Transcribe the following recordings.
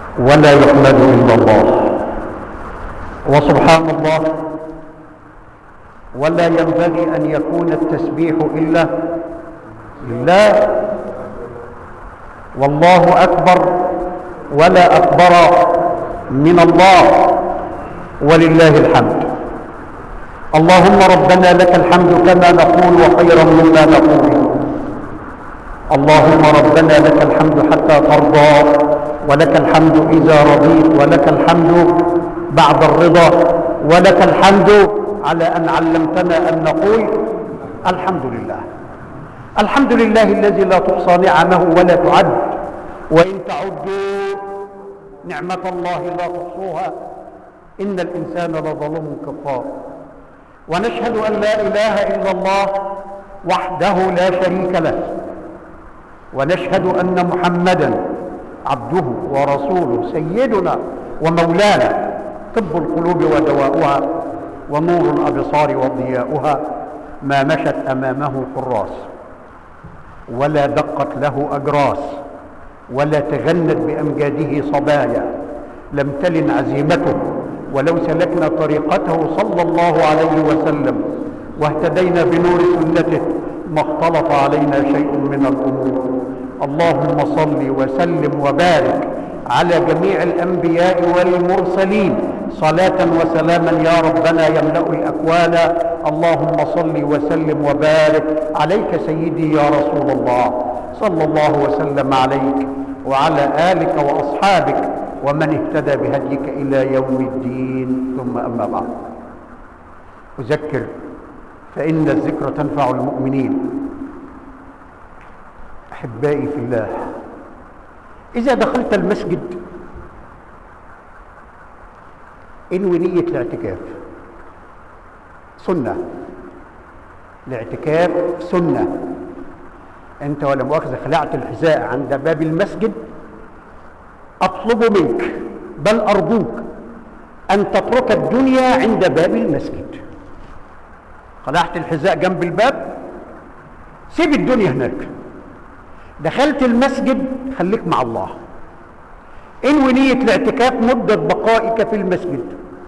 ولا يحمد إلا الله، وسبحان الله، ولا ينبغي أن يكون التسبيح إلا لله، والله أكبر ولا أكبر من الله، ولله الحمد. اللهم ربنا لك الحمد كما نقول وخيرا مما نقول. اللهم ربنا لك الحمد حتى ترضى، ولك الحمد إذا رضيت، ولك الحمد بعد الرضا، ولك الحمد على أن علمتنا أن نقول الحمد لله. الحمد لله الذي لا تحصى نعمه ولا تعد، وإن تعدوا نعمة الله لا تحصوها، إن الإنسان لظلوم كفار. ونشهد أن لا إله إلا الله وحده لا شريك له، ونشهد أن محمدا عبده ورسوله سيدنا ومولانا، طب القلوب ودواؤها ونور الأبصار وضياؤها، ما مشت أمامه حراس ولا دقت له أجراس ولا تغنت بأمجاده صبايا، لم تلن عزيمته ولو سلكنا طريقته صلى الله عليه وسلم واهتدينا بنور سنته ما اختلط علينا شيء من الأمور. اللهم صل وسلم وبارك على جميع الأنبياء والمرسلين صلاة وسلاما يا ربنا يملأ الأكوان. اللهم صل وسلم وبارك عليك سيدي يا رسول الله، صلى الله وسلم عليك وعلى آلك وأصحابك ومن اهتدى بهديك إلى يوم الدين. ثم أما بعد، أذكر فإن الذكر تنفع المؤمنين. أحبائي في الله، إذا دخلت المسجد انوي نية الاعتكاف، سنة. الاعتكاف سنة. أنت ولا مؤاخذة خلعت الحذاء عند باب المسجد، أطلب منك بل أرجوك أن تترك الدنيا عند باب المسجد. خلعت الحذاء جنب الباب، سيب الدنيا هناك. دخلت المسجد خليك مع الله. انوي نية الاعتكاف مدة بقائك في المسجد.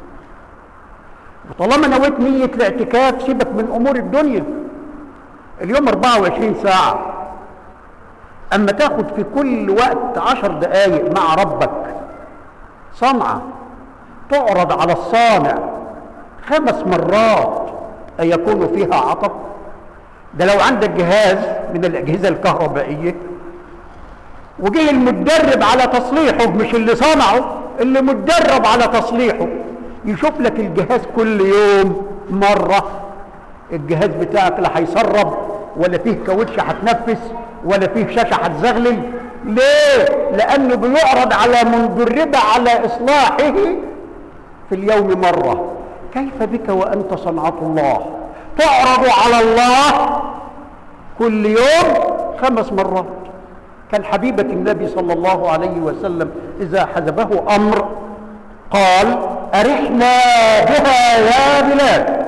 وطالما نويت نية الاعتكاف سيبك من أمور الدنيا. اليوم 24 ساعة، أما تاخد في كل وقت 10 دقايق مع ربك صنعة تعرض على الصانع 5 مرات أيكون فيها عطب؟ ده لو عندك جهاز من الأجهزة الكهربائية وجه المتدرب على تصليحه، مش اللي صنعه، اللي متدرب على تصليحه، يشوف لك الجهاز كل يوم مرة. الجهاز بتاعك لا هيسرب ولا فيه كاوتش هتنفس ولا فيه شاشة هتزغلل. ليه؟ لأنه بيعرض على مدربة على إصلاحه في اليوم مرة. كيف بك وأنت صنعة الله تعرض على الله كل يوم 5 مرات؟ كان حبيبة النبي صلى الله عليه وسلم إذا حزبه أمر قال: أرحنا بها يا بلال.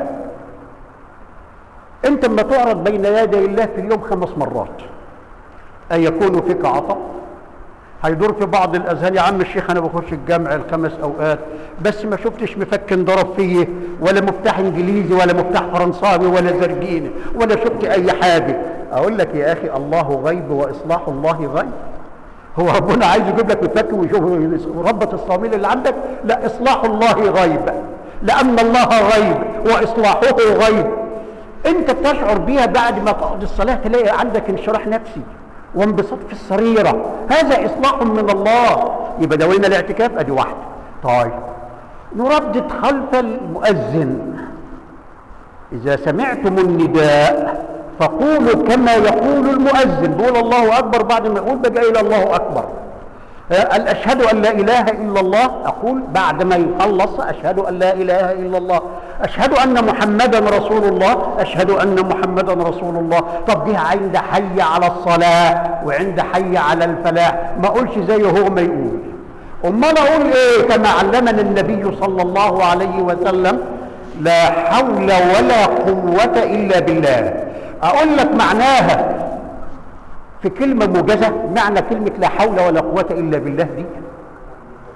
أنت لما تعرض بين يدي الله في اليوم 5 مرات أيكون فيك عطب؟ هيدور في بعض الأذهان: يا عم الشيخ أنا بخش الجامع ال5 أوقات بس ما شفتش مفك انضرب فيه ولا مفتاح إنجليزي ولا مفتاح فرنساوي ولا زرجيني ولا شفت أي حاجة. أقول لك يا أخي: الله غيب وإصلاح الله غيب. هو ربنا عايز يجيب لك مفك ويشوف ربة الصاميل اللي عندك؟ لا، إصلاح الله غيب، لأن الله غيب وإصلاحه غيب. أنت بتشعر بيها بعد ما تقضي الصلاة، تلاقي عندك انشراح نفسي وانبساط في السريرة. هذا إصلاح من الله. يبقى دوينا الاعتكاف أدي واحدة. طيب، نردد خلف المؤذن: إذا سمعتم النداء فقولوا كما يقول المؤذن. بيقول الله أكبر، بعد ما يقول بقى إلى الله أكبر. أشهد أن لا إله إلا الله، أقول بعد ما يخلص: أشهد أن لا إله إلا الله، أشهد أن محمدا رسول الله، أشهد أن محمدا رسول الله. طب دي عند حي على الصلاة وعند حي على الفلاح، ما أقولش زي هو ما يقول. أمال أقول إيه؟ كما علمنا النبي صلى الله عليه وسلم: لا حول ولا قوة إلا بالله. أقول لك معناها في كلمة موجزة. معنى كلمة لا حول ولا قوة إلا بالله دي: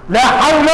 لا حول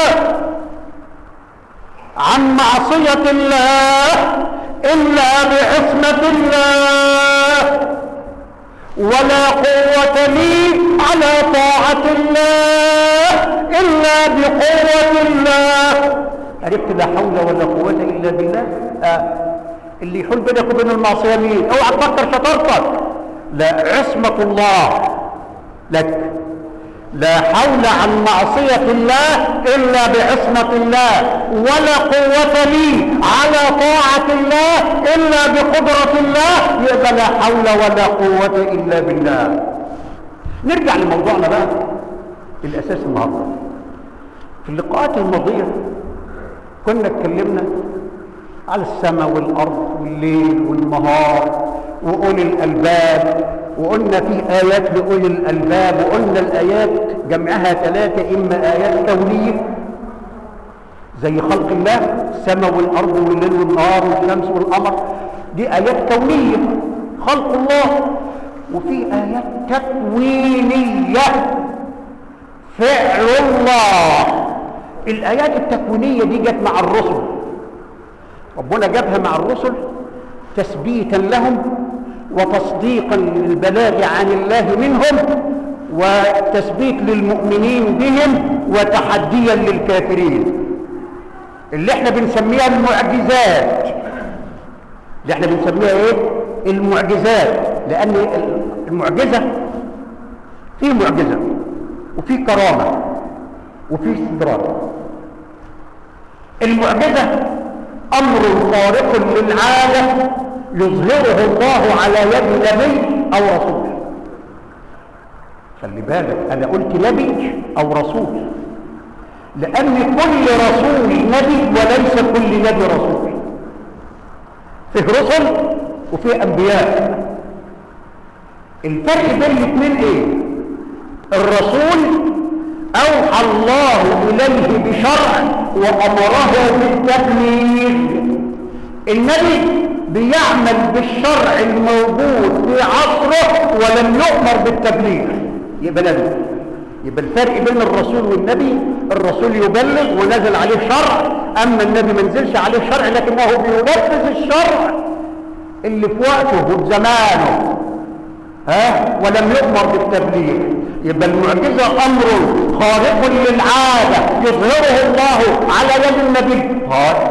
عن معصية الله إلا بعصمة الله، ولا قوة لي على طاعة الله إلا بقوة الله. عرفت لا حول ولا قوة إلا بالله؟ اللي يحول بينك وبين المعصية مين؟ اوعى تفكر شطارتك، لا، عصمة الله لك. لا حول عن معصية الله إلا بعصمة الله، ولا قوة لي على طاعة الله إلا بقدرة الله. يبقى لا حول ولا قوة إلا بالله. نرجع لموضوعنا بقى الأساس النهارده. في اللقاءات الماضية كنا اتكلمنا على السماء والأرض والليل والنهار وأولي الألباب، وقلنا في آيات لأولي الألباب، وقلنا الآيات جمعها 3، إما آيات كونية زي خلق الله، السماء والأرض والليل والنهار والشمس والقمر، دي آيات كونية خلق الله، وفي آيات تكوينية فعل الله. الآيات التكوينية دي جت مع الرسل، ربنا جابها مع الرسل تثبيتا لهم وتصديقا للبلاغ عن الله منهم، وتثبيت للمؤمنين بهم، وتحديا للكافرين، اللي احنا بنسميها المعجزات. اللي احنا بنسميها ايه؟ المعجزات. لان المعجزة فيه معجزة وفيه كرامة وفيه استدراج. المعجزة امر خارق للعادة يظهره الله على يد نبي او رسول. خلي بالك، انا قلت نبي او رسول لان كل رسول نبي وليس كل نبي رسول. فيه رسل وفيه انبياء. الفرق بين الاثنين ايه؟ الرسول اوحى الله اليه بشرع وامره بالتبليغ. النبي بيعمل بالشرع الموجود في عصره ولم يؤمر بالتبليغ، يبقى نبي. يبقى الفرق بين الرسول والنبي، الرسول يبلغ ونزل عليه شرع، اما النبي ما نزلش عليه شرع لكنه بينفذ الشرع اللي في وقته وفي زمانه، ولم يؤمر بالتبليغ. يبقى المعجزة امر خارق للعادة يظهره الله على يد النبي.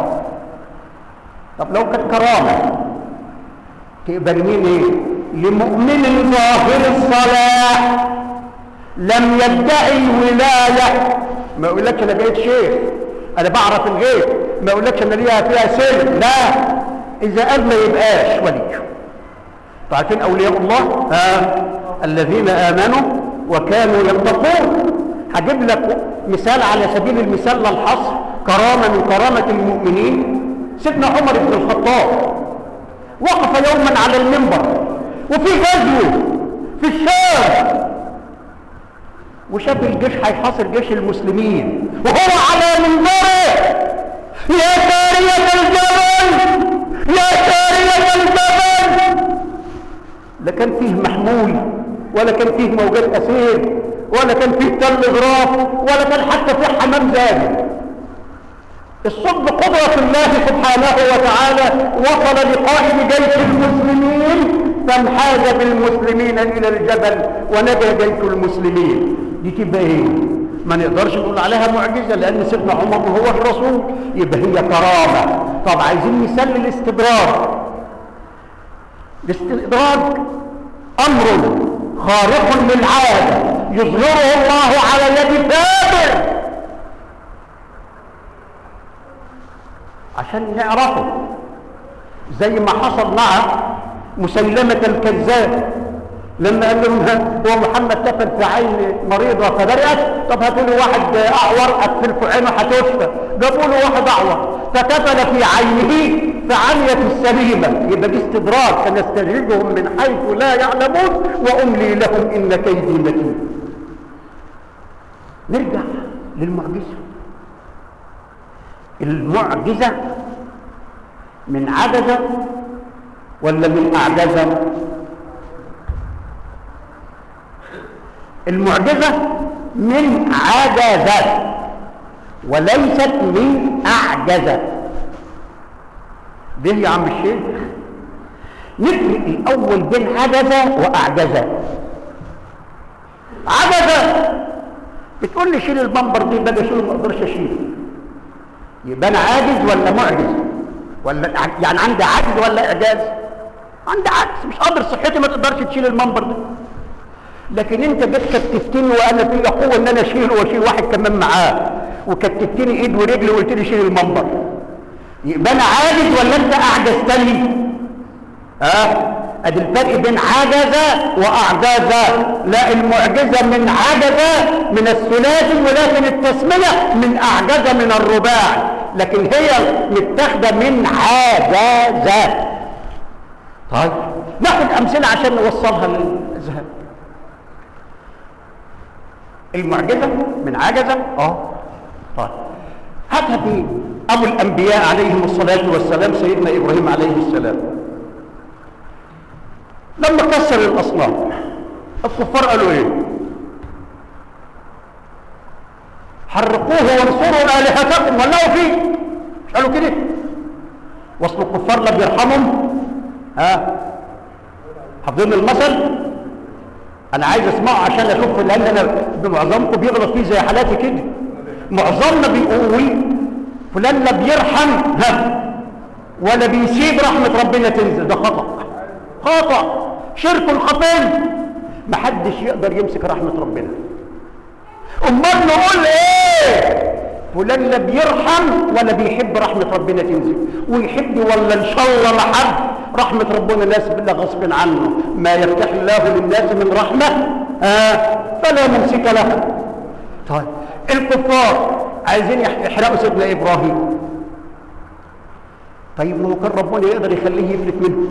طب لو كانت كرامة تقبل مين ايه؟ لمؤمن ظاهر الصلاح لم يدعي الولاية. ما يقولكش انا بقيت شيخ، انا بعرف الغيب، ما يقولكش انا ليها فيها سر، لا، اذا قال ما يبقاش ولي. فعارفين اولياء الله الذين امنوا وكانوا يتقون. هجيب لك مثال على سبيل المثال للحصر، كرامة من كرامة المؤمنين. سيدنا عمر بن الخطاب وقف يوما على المنبر وفي غزو في الشام، وشاف الجيش هيحاصر جيش المسلمين، وهو على منبره: يا سارية الجبل، يا سارية الجبل. لا كان فيه محمول، ولا كان فيه موجات اسير، ولا كان فيه تل غراف، ولا كان حتى فيه حمام زاجل. الصوت بقدرة الله سبحانه وتعالى وصل لقائد جيش المسلمين فانحاز بالمسلمين إلى الجبل ونجا جيش المسلمين. دي تبقى ايه؟ ما نقدرش نقول عليها معجزة لأن سيدنا عمر هو الرسول، يبقى هي كرامة. طب عايزين مثال للاستدراج. الاستدراج أمر خارق للعادة يظهره الله على يد ثابت عشان نعرفه، زي ما حصل مع مسيلمة الكذاب لما قال لهم هو محمد تفل في عين مريضة فبرئت. طب هاتوا له واحد أعور أقفل في عينه هتشفى. جابوا له واحد أعور فتفل في عينه فعميت السليمة. يبقى دي استدراج، سنستدرجهم من حيث لا يعلمون وأملي لهم إن كيدي متين. نرجع للمعجزة. المعجزة من عجزة ولا من أعجزة؟ المعجزة من عجزة. وليست من أعجز. ده يا عم الشيخ نفرق الأول بين عجز وأعجز. عجز بتقول لي شيل البمبر دي، باجي اشيله ما اقدرش اشيله، يبقى انا عاجز ولا معجز؟ ولا يعني عندي عجز ولا اعجاز؟ عندي عجز، مش قادر، صحتي ما تقدرش تشيل المنبر ده. لكن انت جيت كتفتني وانا فيا قوه ان انا اشيله واشيل واحد كمان معاه، وكتفتني ايد ورجل وقلت لي شيل المنبر، يبقى انا عاجز ولا انت اعجزتني؟ ادي الفرق بين عجز واعجز. لا، المعجزه من عجز من الثلاثي، ولكن التسميه من اعجز من الرباعي، لكن هي متاخده من عجز. طيب ناخد امثله عشان نوصلها للذهن. المعجزه من عجز. طيب هاتها في ابو الانبياء عليهم الصلاه والسلام، سيدنا ابراهيم عليه السلام، لما كسر الاصنام الكفار قالوا ايه؟ حرقوه وانصروا الهتكم ولوا فيه، مش قالوا كده؟ وصل الكفار لا بيرحمهم. حافظين المثل؟ انا عايز اسمعه عشان اشوف، لان انا بمعظمكم بيغلط فيه زي حالاتي كده. معظمنا بيقول فلان لا بيرحم ولا بيسيب رحمه ربنا تنزل، ده خطأ شرك خطير. محدش يقدر يمسك رحمه ربنا. امال نقول ايه؟ فلان لا بيرحم ولا بيحب رحمه ربنا تنزل، ويحب ولا ان شاء الله ما حب رحمه ربنا ناس بالله غصب عنه. ما يفتح الله للناس من رحمه فلا ممسك له. طيب الكفار عايزين يحرقوا سيدنا ابراهيم، طيب ما هو كان ربنا يقدر يخليه يفلت منه،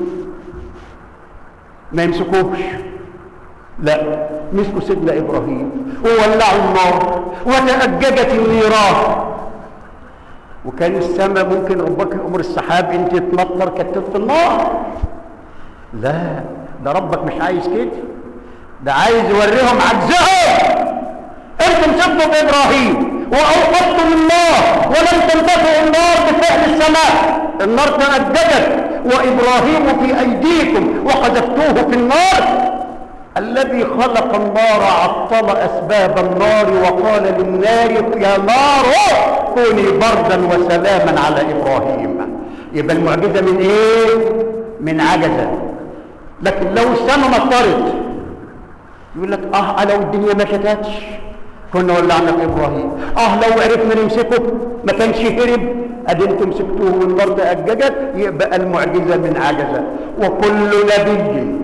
ما يمسكوش. لا، مسكوا سيدنا ابراهيم وولعوا النار وتأججت النيران، وكان السماء ممكن ربك يأمر السحاب انت تمطر كتف في النار. لا، ده ربك مش عايز كده، ده عايز يوريهم عجزهم. انتم سبتوا بابراهيم واوقدتم النار ولم تنتفعوا النار بفعل السماء، النار تأججت وابراهيم في ايديكم وقذفتوه في النار. الذي خلق النار عطل اسباب النار وقال للنار يا نار كوني بردا وسلاما على ابراهيم. يبقى المعجزه من ايه؟ من عجزه. لكن لو السماء مطرت يقول لك لو الدنيا ما شتتش كنا ولعنا في ابراهيم، لو عرفنا نمسكه ما كانش هرب، ادي انتم مسكتوه والنار تأججت. يبقى المعجزه من عجزه. وكل نبي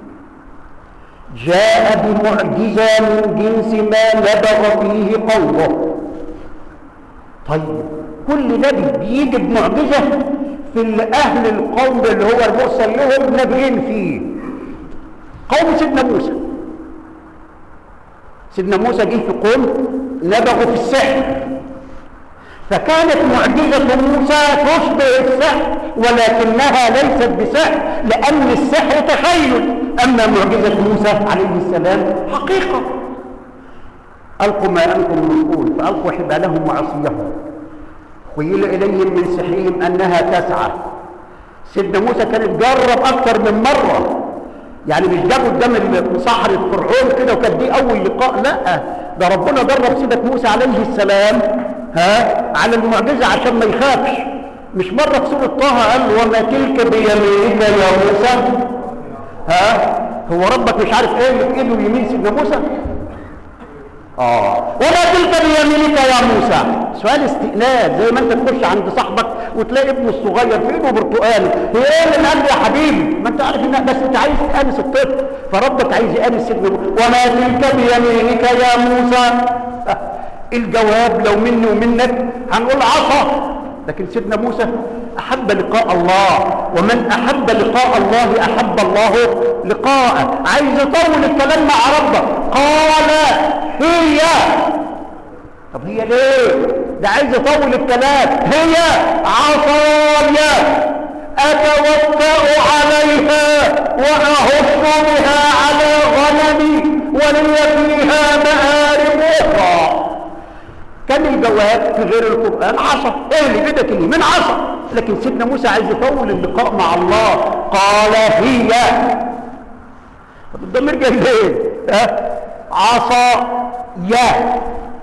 جاء بمعجزه من جنس ما نبغ فيه قومه. طيب كل نبي بيجي بمعجزه في اهل القوم اللي هو المرسل لهم نبيين فيه. قوم سيدنا موسى، سيدنا موسى جه في قوم نبغوا في السحر، فكانت معجزة موسى تشبه السحر ولكنها ليست بسحر، لأن السحر تخيل، أما معجزة موسى عليه السلام حقيقة. ألقوا ما أنتم ملقون، فألقوا حبالهم وعصيهم خيل إليهم من سحرهم أنها تسعى. سيدنا موسى كان اتجرب أكثر من مرة، يعني مش جابوا قدام صحراء فرعون كده وكانت دي أول لقاء، لا، ده ربنا درب سيدنا موسى عليه السلام على المعجزة عشان ما يخافش. مش مرة في سورة طه قال وما تلك بيمينك يا موسى؟ هو ربك مش عارف ايه اللي في ايده اليمين سيدنا موسى؟ وما تلك بيمينك يا موسى؟ سؤال استئناس، زي ما انت تخش عند صاحبك وتلاقي ابنه الصغير في ايده برتقال، هي ايه اللي قال يا حبيبي؟ ما انت عارف بس انت عايز تأنس الطفل، فربك عايز يأنس سيدنا موسى. وما تلك بيمينك يا موسى؟ الجواب لو مني ومنك هنقول عصا، لكن سيدنا موسى احب لقاء الله، ومن احب لقاء الله احب الله لقاءه. عايز يطول الكلام مع ربك، قال هي. طب هي ليه؟ ده عايز يطول الكلام. هي عصاي اتوكأ عليها واهش بها على غنمي ولي فيها مآرب اخرى. كان جواب في غير القرآن عصا. ايه اللي بدك اللي من عصا؟ لكن سيدنا موسى عايز يطول اللقاء مع الله، قال هي. طب الضمير جاي ليه؟ عصا يا،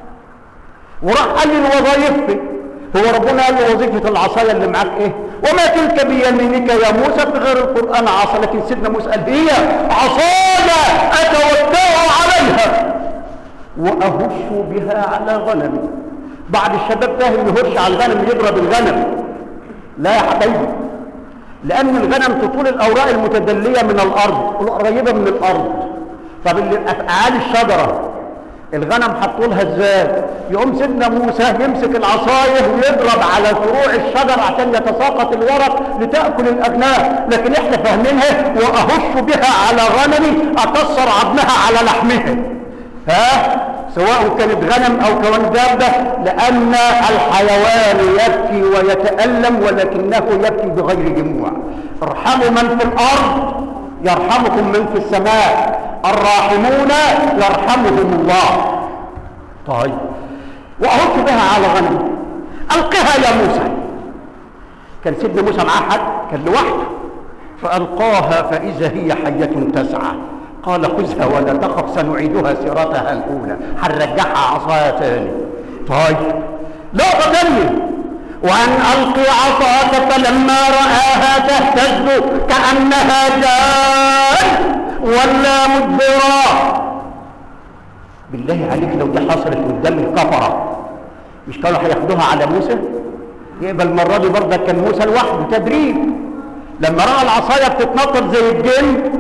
وراح قال لي الوظائف. هو ربنا قال له وظيفة العصاية اللي معاك ايه؟ وما تلك بيمينك يا موسى في غير القرآن عصا. لكن سيدنا موسى قال هي عصايا اتوكا عليها واهش بها على غنمي. بعض الشباب فاهم يهش على الغنم يضرب الغنم. لا يا حبايبي، لان الغنم تطول الاوراق المتدلية من الارض والقريبة من الارض. طب اللي افعال الشجرة الغنم حطولها ازاي؟ يقوم سيدنا موسى يمسك العصايه ويضرب على فروع الشجر عشان يتساقط الورق لتاكل الاغنام. لكن احنا فاهمينها واهش بها على غنمي اكسر عظمها على لحمها. سواء كانت غنم او كان دابه، لان الحيوان يبكي ويتالم ولكنه يبكي بغير دموع. ارحموا من في الارض يرحمكم من في السماء، الراحمون يرحمهم الله. طيب، واهش بها على غنم، القها يا موسى. كان سيدنا موسى معاه حد؟ كان لوحده. فالقاها فاذا هي حيه تسعى. قال خذها ولا تخف سنعيدها سيرتها الاولى. هنرجعها عصاها تاني. طيب، لقطه ثانيه، وأن ألقي عصاك فلما رآها تهتز كأنها جان ولا مدبرا. بالله عليك لو دي حصلت قدام الكفرة مش كانوا هياخدوها على موسى؟ يبقى المرة دي برضه كان موسى لوحده تدريب. لما رأى العصاية بتتنطط زي الجن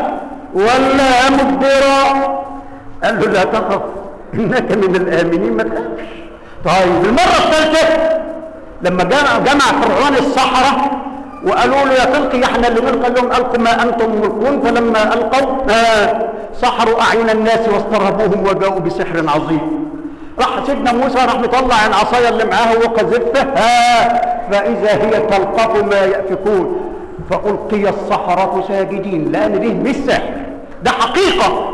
ولا مدبرا قال له لا تخف إنك من الآمنين، ما تخافش. طيب، المرة الثالثة لما جمع فرعون السحرة وقالوا له يا تلقي، احنا اللي نلقى لهم، القوا ما انتم ملقون. فلما القوا سحروا اعين الناس واسترهبوهم وجاءوا بسحر عظيم. راح سيدنا موسى راح مطلع العصايه اللي معاه وقذفها فاذا هي تلقف ما يأفكون. فالقي السحرة ساجدين، لان دي مش سحر، ده حقيقه.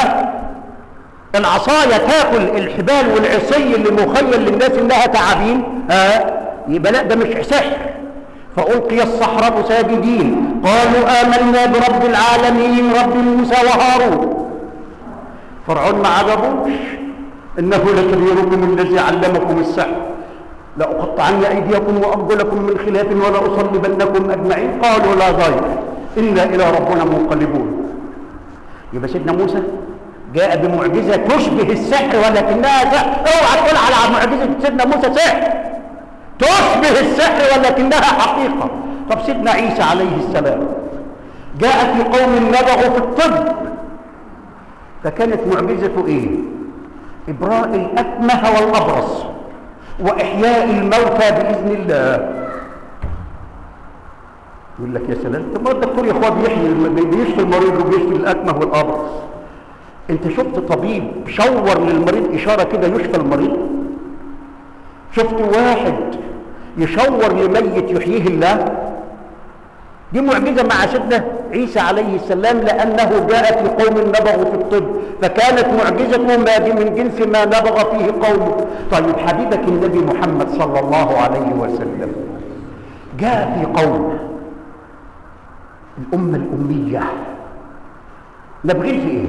العصايه تاكل الحبال والعصي اللي مخيل للناس انها تعابين، يبقى لا ده مش سحر. فألقي السحرة ساجدين قالوا آمنا برب العالمين رب موسى وهارون. فرعون ما عجبوش، إنه لكبيركم الذي علمكم السحر لأقطعن أيديكم وأرجلكم من خلاف ولأصلبنكم أجمعين. قالوا لا ضير إنا إلى ربنا منقلبون. يبقى سيدنا موسى جاء بمعجزة تشبه السحر ولكنها سحر. اوعى تقول على معجزة سيدنا موسى سحر، تشبه السحر ولكنها حقيقة. طب سيدنا عيسى عليه السلام جاء في قوم نبغوا في الطب، فكانت معجزته ايه؟ إبراء الأكمه والأبرص وإحياء الموتى بإذن الله. يقول لك يا سلام، طب ما الدكتور يا اخوان بيشفي المريض وبيشفي الأكمه والأبرص. انت شفت طبيب شور للمريض إشارة كده يشفى المريض؟ شفت واحد يشور لميت يحييه الله؟ دي معجزة مع سيدنا عيسى عليه السلام، لأنه جاء في قوم نبغوا في الطب، فكانت معجزته ما دي من جنس ما نبغ فيه قومه. طيب، حبيبك النبي محمد صلى الله عليه وسلم جاء في قوم الأمة الأمية، نبغي في إيه؟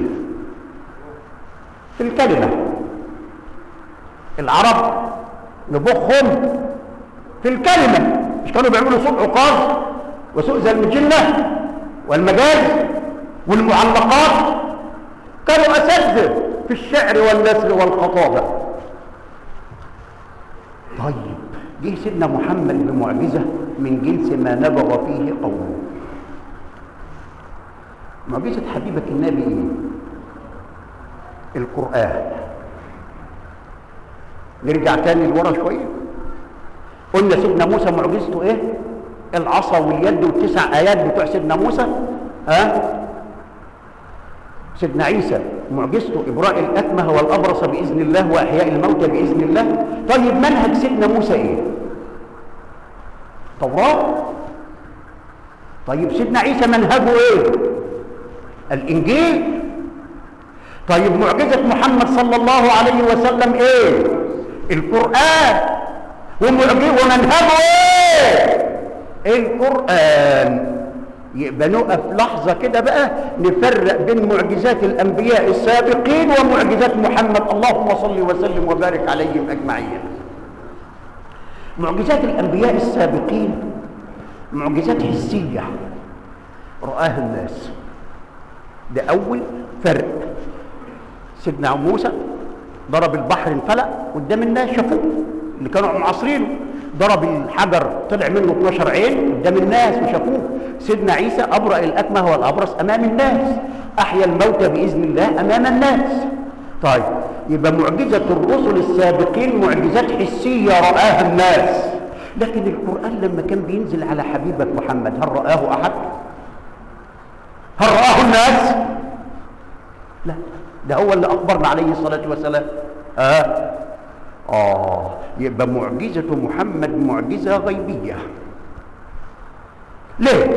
في الكلمة. العرب نبخهم في الكلمة، مش كانوا بيعملوا سوق عقاظ وسوق زي المجنة والمجاز والمعلقات؟ كانوا أساتذة في الشعر والنثر والخطابة. طيب، جه سيدنا محمد بمعجزة من جنس ما نبغ فيه قومه. معجزة حبيبك النبي ايه؟ القرآن. نرجع تاني لورا شوية، قلنا سيدنا موسى معجزته ايه؟ العصا واليد والتسع آيات بتوع سيدنا موسى. سيدنا عيسى معجزته إبراء الأكمه والأبرص بإذن الله وإحياء الموتى بإذن الله. طيب، منهج سيدنا موسى ايه؟ توراة. طيب، سيدنا عيسى منهجه ايه؟ الإنجيل. طيب، معجزة محمد صلى الله عليه وسلم ايه؟ القرآن ومنهجه ايه؟ القرآن. يبقى نقف لحظة كده بقى نفرق بين معجزات الأنبياء السابقين ومعجزات محمد، اللهم صل وسلم وبارك عليهم أجمعين. معجزات الأنبياء السابقين معجزات حسية رآها الناس، ده أول فرق. سيدنا موسى ضرب البحر انفلق قدام الناس شافوه اللي كانوا معاصرينه، ضرب الحجر طلع منه 12 عين قدام الناس وشافوه. سيدنا عيسى أبرأ الأكمه والأبرص أمام الناس، أحيا الموتى بإذن الله أمام الناس. طيب يبقى معجزة الرسل السابقين معجزات حسية رآها الناس، لكن القرآن لما كان بينزل على حبيبك محمد هل رآه أحد؟ هل رآه الناس؟ لا، ده هو اللي أخبرنا عليه الصلاة والسلام. يبقى معجزة محمد معجزة غيبية. ليه؟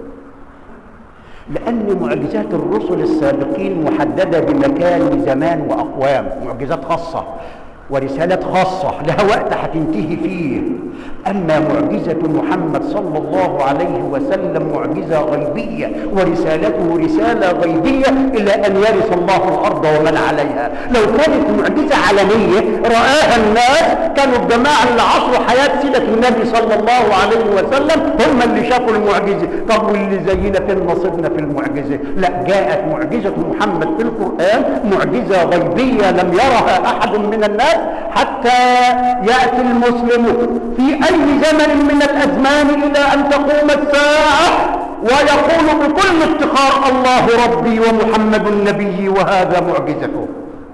لأن معجزات الرسل السابقين محددة بمكان وزمان وأقوام، معجزات خاصة ورسالات خاصة لها وقت هتنتهي فيه. أما معجزة محمد صلى الله عليه وسلم معجزة غيبية، ورسالته رسالة غيبية إلى أن يرث الله الأرض ومن عليها. لو كانت معجزة عالمية رآها الناس كانوا الجماعة اللي عصروا حياة سيدة النبي صلى الله عليه وسلم هم اللي شافوا المعجزة. طب واللي زينا فين نصيبنا في المعجزة؟ لا، جاءت معجزة محمد في القرآن معجزة غيبية لم يرها أحد من الناس حتى يأتي المسلم في أي زمن من الأزمان إلى أن تقوم الساعة ويقول بكل افتخار الله ربي ومحمد النبي وهذا معجزته.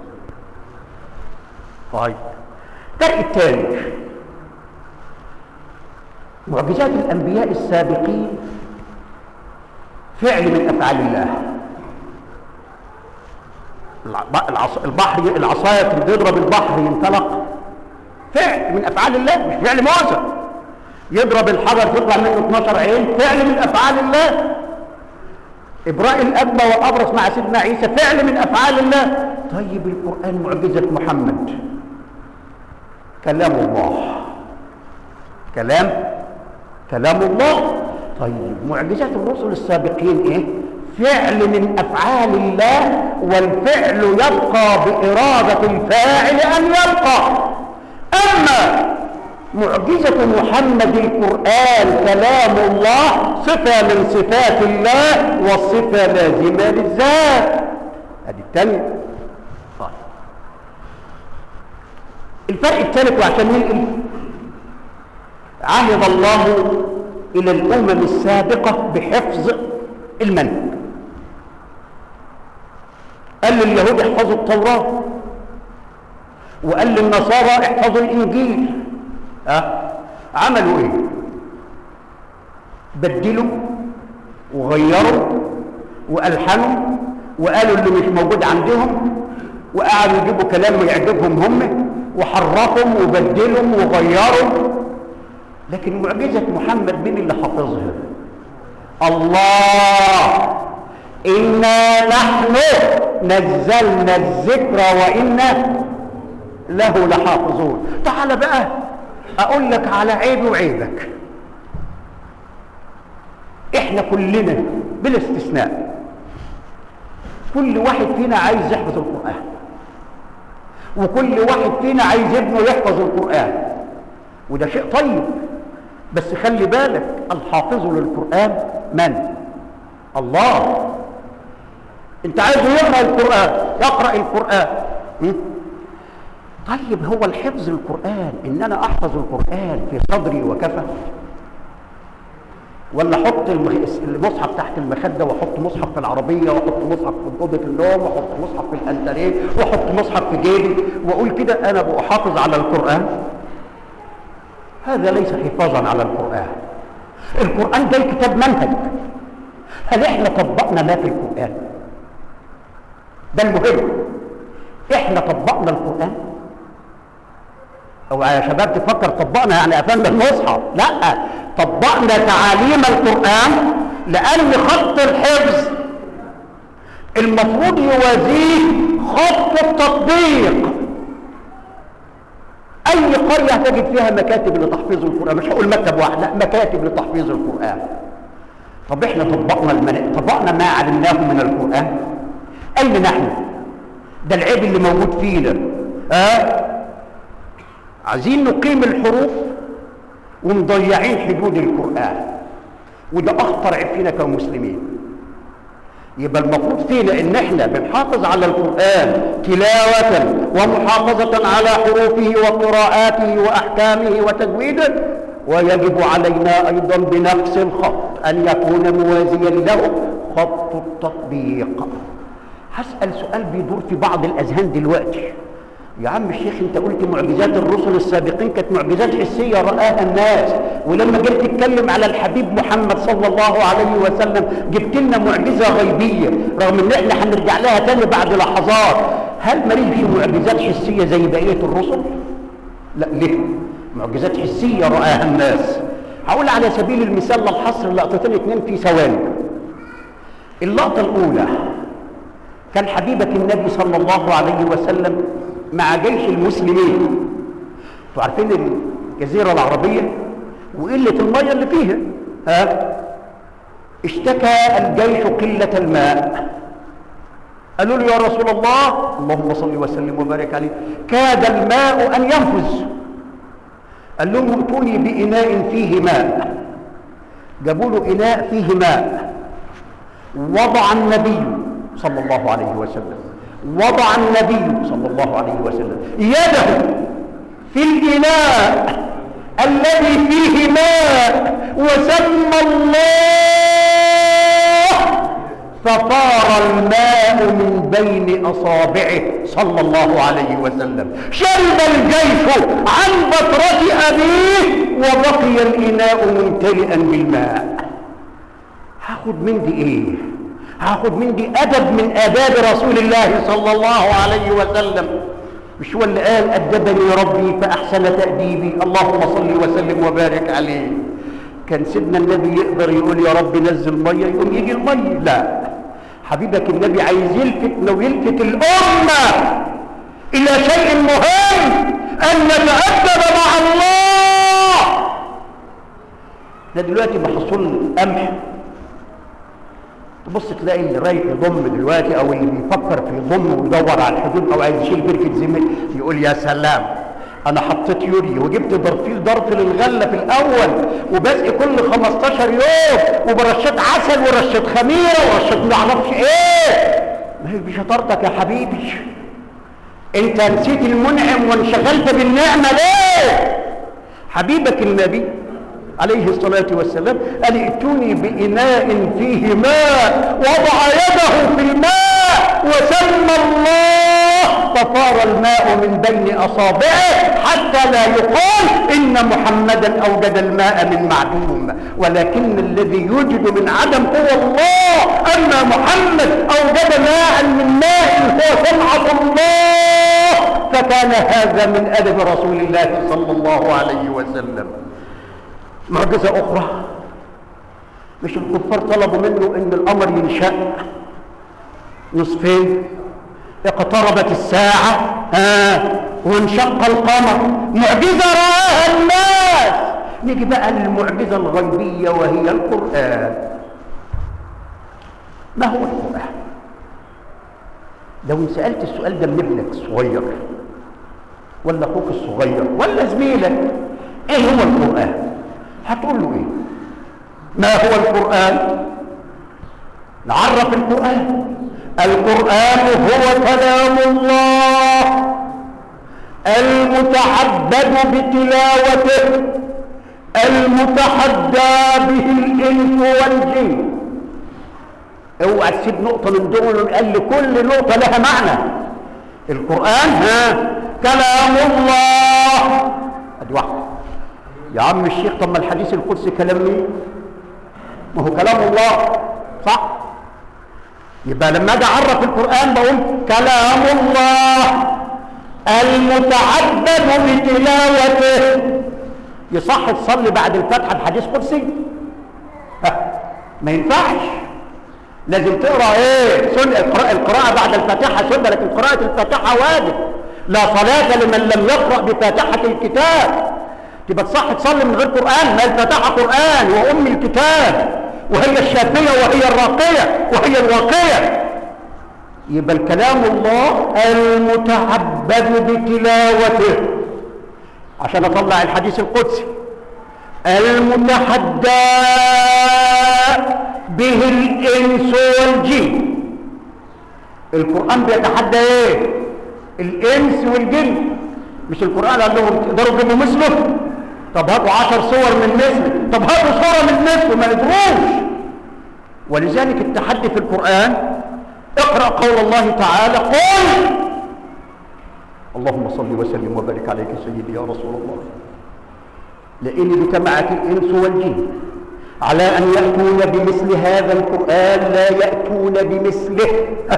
طيب الفرق الثاني، معجزات الأنبياء السابقين فعل من أفعال الله. العصاية تضرب البحر ينطلق، فعل من أفعال الله مش فعل موسى. يضرب الحجر تطلع منه 12 عين، فعل من أفعال الله. إبراء الأكمه والأبرص مع سيدنا عيسى فعل من أفعال الله. طيب القرآن معجزة محمد كلام الله، كلام الله. طيب معجزات الرسل السابقين ايه؟ فعل من أفعال الله، والفعل يبقى بإرادة الفاعل أن يبقى. أما معجزة محمد القرآن كلام الله صفة من صفات الله، والصفة لازمة للذات. هذه الثانية. الفرق الثالث وعشان ننقل، عهد الله إلى الأمم السابقة بحفظ المنهج. قال لليهود احفظوا التوراة، وقال للنصارى احفظوا الإنجيل. عملوا ايه؟ بدلوا وغيروا وألحنوا وقالوا اللي مش موجود عندهم، وقعدوا يجيبوا كلام يعجبهم هم، وحرفهم وبدلهم وغيروا. لكن معجزة محمد مين اللي حافظها؟ الله. إنا نحن نزلنا الذكر وإنا له لحافظون. تعال بقى أقول لك على عيبي وعيبك. إحنا كلنا بلا استثناء كل واحد فينا عايز يحفظ القرآن، وكل واحد فينا عايز ابنه يحفظ القرآن، وده شيء طيب. بس خلي بالك، الحافظ للقرآن من؟ الله. انت عايزه يقرأ القرآن. طيب هو الحفظ القرآن ان انا احفظ القرآن في صدري وكفى، ولا احط المصحف تحت المخده، واحط مصحف في العربيه، واحط مصحف في اوضه النوم، واحط مصحف في الانتريه، واحط مصحف في جيبي، واقول كده انا بحافظ على القرآن؟ هذا ليس حفاظا على القرآن. القرآن ده كتاب منهج. هل احنا طبقنا ما في القرآن؟ ده المهم. احنا طبقنا القرآن؟ او يا شباب تفكر طبقنا يعني قفلنا المصحف؟ لا، طبقنا تعاليم القرآن، لأن خط الحفظ المفروض يوازيه خط التطبيق. أي اي قريه هتجد فيها مكاتب لتحفيظ القران، مش هقول مكتب واحد، لا مكاتب لتحفيظ القران. طب احنا طبقنا ما علمناه من القران؟ اين نحن؟ ده العيب اللي موجود فينا. عايزين نقيم الحروف ومضيعين حدود القران، وده اخطر عيب فينا كمسلمين. يبقى المفروض فينا ان احنا بنحافظ على القرآن تلاوة ومحافظة على حروفه وقراءاته واحكامه وتجويده، ويجب علينا ايضا بنفس الخط ان يكون موازيا له خط التطبيق. هسأل سؤال بيدور في بعض الاذهان دلوقتي. يا عم الشيخ انت قلت معجزات الرسل السابقين كانت معجزات حسيه رآها الناس، ولما جيت تتكلم على الحبيب محمد صلى الله عليه وسلم جبت لنا معجزه غيبيه، رغم ان احنا هنرجع لها تاني بعد لحظات. هل ماليش معجزات حسيه زي بقيه الرسل؟ لا، ليه؟ معجزات حسيه رآها الناس. هقول على سبيل المثال للحصر لقطتين اتنين في ثواني. اللقطه الاولى كان حبيبك النبي صلى الله عليه وسلم مع جيش المسلمين. انتوا عارفين الجزيره العربيه وقله الميه اللي فيها. اشتكى الجيش قله الماء. قالوا له يا رسول الله، اللهم صل وسلم وبارك عليه، كاد الماء ان ينفذ. قال لهم ائتوني باناء فيه ماء. جابوا له اناء فيه ماء. وضع النبي صلى الله عليه وسلم صلى الله عليه وسلم يده في الإناء الذي فيه ماء وسمى الله، فطار الماء من بين أصابعه صلى الله عليه وسلم. شرب الجيش عن بطرة أبيه وبقي الإناء ممتلئا بالماء. هاخد من دي إيه؟ هاخد من دي أدب من آداب رسول الله صلى الله عليه وسلم. مش هو اللي قال أدبني ربي فأحسن تأديبي، اللهم صل وسلم وبارك عليه. كان سيدنا النبي يقدر يقول يا رب نزل مية يقوم يجي المية؟ لا، حبيبك النبي عايز يلفتنا ويلفت الأمة إلى شيء مهم، أن نتأدب مع الله. ده دلوقتي محصول قمح، تبص تلاقي اللي رايح يضم دلوقتي او اللي بيفكر في يضم ويدور على الحدود او عايز يشيل بركه زميل يقول يا سلام انا حطيت يوري وجبت ضرف للغله في الاول وبسقي كل 15 يوم وبرشات عسل ورشه خميره ورشه ما اعرفش ايه. ما هي بشطارتك يا حبيبي، انت نسيت المنعم وانشغلت بالنعمه ليه؟ حبيبك النبي عليه الصلاة والسلام قال ائتوني بإناء فيه ماء، وضع يده في الماء وسمى الله، فطار الماء من بين أصابعه حتى لا يقال إن محمدا أوجد الماء من معدوم، ولكن الذي يوجد من عدم هو الله. أما محمد أوجد ماء من ماء هو صنعة الله، فكان هذا من أدب رسول الله صلى الله عليه وسلم. معجزة أخرى، مش الكفار طلبوا منه إن القمر ينشق نصفين، اقتربت الساعة وانشق القمر، معجزة رآها الناس. نيجي بقى للمعجزة الغيبية وهي القرآن. ما هو القرآن؟ لو انسألت السؤال ده من ابنك الصغير ولا أخوك الصغير ولا زميلك إيه هو القرآن؟ هتقول له ايه؟ ما هو القرآن؟ نعرف القرآن. القرآن هو كلام الله المتعبد بتلاوته المتحدى به الإنس والجن. اوعى تسيب نقطة من دول، قال لكل نقطة لها معنى. القرآن كلام الله، ادي واحدة. يا عم الشيخ طب ما الحديث القدسي كلام مين؟ ما هو كلام الله، صح؟ يبقى لما اجي اعرف القرآن بقول كلام الله المتعبد بتلاوته. يصح تصلي بعد الفاتحة بحديث قدسي؟ ما ينفعش، لازم تقرا ايه؟ سنة. القراءة بعد الفاتحة سنة، لكن قراءة الفاتحة واجب. لا صلاة لمن لم يقرأ بفاتحة الكتاب. تبقى تصح تصلي من غير قرآن؟ ما الفاتحة قرآن وأم الكتاب، وهي الشافية وهي الراقية وهي الواقية. يبقى الكلام الله المتعبد بتلاوته، عشان أطلع الحديث القدسي، المتحدى به الإنس والجن. القرآن بيتحدى ايه؟ الإنس والجن. مش القرآن قال لهم تقدروا تجيبوا مثله؟ طب هاتوا 10 صور من مثله، طب هاتوا صورة من مثله، ما قدروش. ولذلك التحدي في القرآن، اقرأ قول الله تعالى: قل اللهم صل وسلم وبارك عليك سيدي يا رسول الله، لئن اجتمعت الإنس والجن على أن يأتون بمثل هذا القرآن لا يأتون بمثله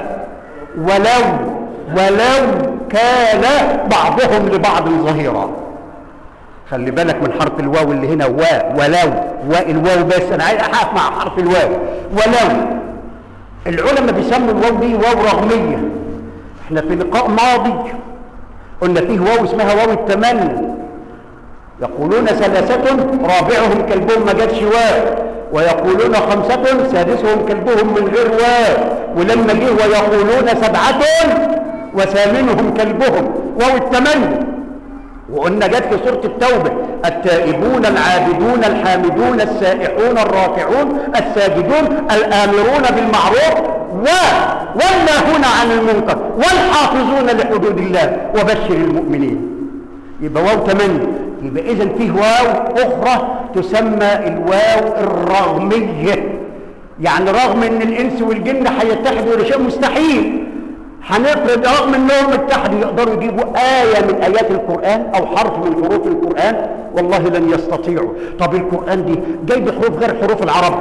ولو كان بعضهم لبعض ظهيرا. خلي بالك من حرف الواو اللي هنا، ولو الواو بس، انا عايز اقف مع حرف الواو. ولو العلماء بيسموا الواو دي واو رغميه. احنا في لقاء ماضي قلنا فيه واو اسمها واو التمني، يقولون 3 رابعهم كلبهم، ما جاتش واو، ويقولون 5 سادسهم كلبهم من غير واو، ولما جه ويقولون 7 وثامنهم كلبهم، واو التمني. وقلنا جت في سورة التوبة: التائبون العابدون الحامدون السائحون الراكعون الساجدون الآمرون بالمعروف والناهون عن المنكر والحافظون لحدود الله وبشر المؤمنين. يبقى واو تمني. يبقى إذن فيه واو أخرى تسمى الواو الرغمية، يعني رغم إن الإنس والجن هيتحدوا لشيء مستحيل، هنفرض رغم انهم اتحدوا يقدروا يجيبوا آية من آيات القرآن أو حرف من حروف القرآن، والله لن يستطيعوا. طب القرآن دي جايب حروف غير حروف العرب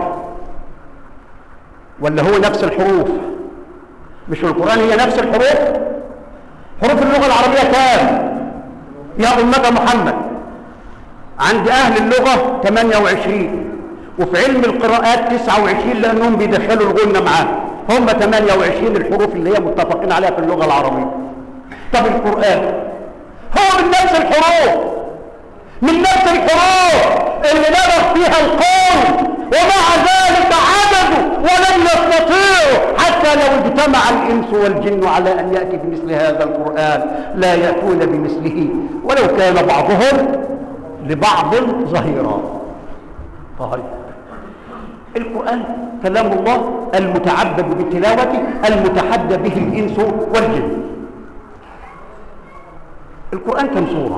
ولا هو نفس الحروف؟ مش القرآن هي نفس الحروف؟ حروف اللغة العربية كام يا أمة محمد؟ عند أهل اللغة 28، وفي علم القراءات 29 لأنهم بيدخلوا الغنة معاه. هم 28 الحروف اللي هي متفقين عليها في اللغة العربية. طب القرآن هو من نفس الحروف، من نفس الحروف اللي نبغ فيها القول، ومع ذلك عبدوا ولم يستطيعوا حتى لو اجتمع الإنس والجن على أن يأتي بمثل هذا القرآن لا يأتون بمثله ولو كان بعضهم لبعض ظهيرا. طيب القرآن كلام الله المتعبد بتلاوته المتحدى به الإنس والجن. القرآن كم سورة؟